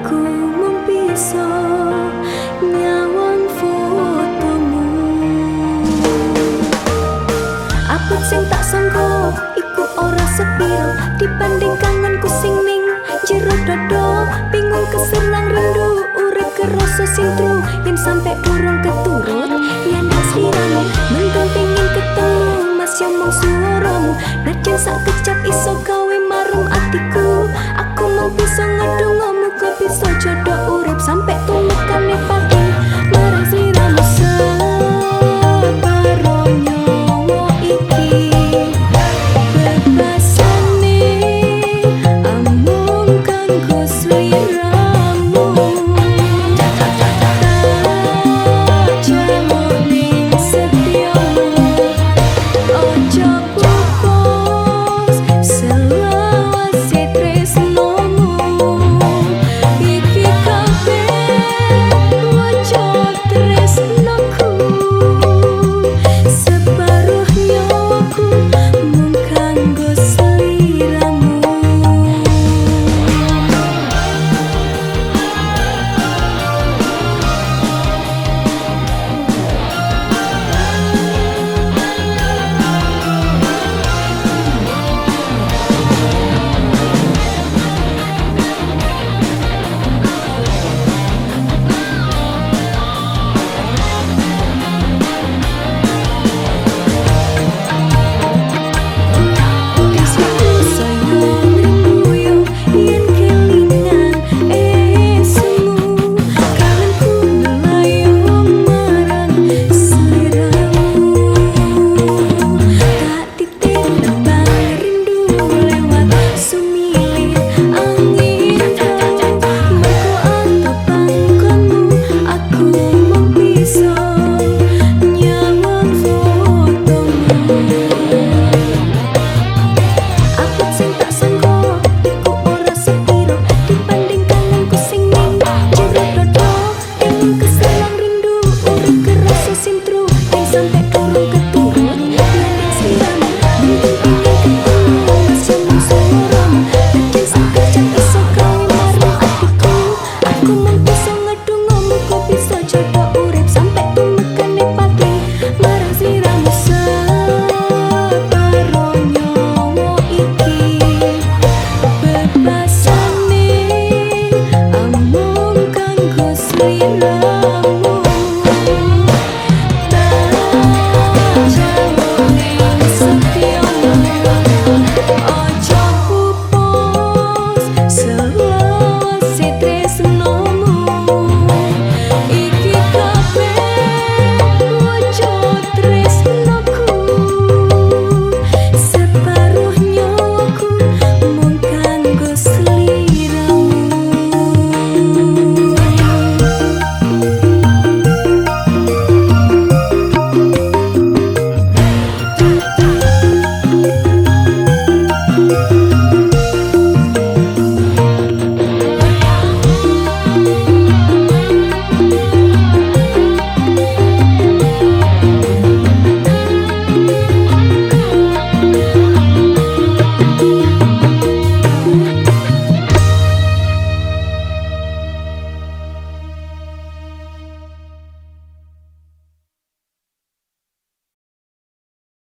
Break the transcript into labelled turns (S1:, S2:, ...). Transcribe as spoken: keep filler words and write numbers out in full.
S1: aku mung bisa nyawang fotomu. Abot sing tak sangka iku ora sepiro dibanding kangenku sing ning jero dada. Bingung kesenang rindu urip kerasa sintru yen sampe urung keturut yen sliramu. Mendung pingin ketemu mas yo mung suaramu, najan sak kecap iso gawe marem atiku. Aku mau bisa ngedungamu kok bisa jodoh urip sampe tumekane pati marang sliramu. Separo nyawa iki bebasane amung kanggo sliramu.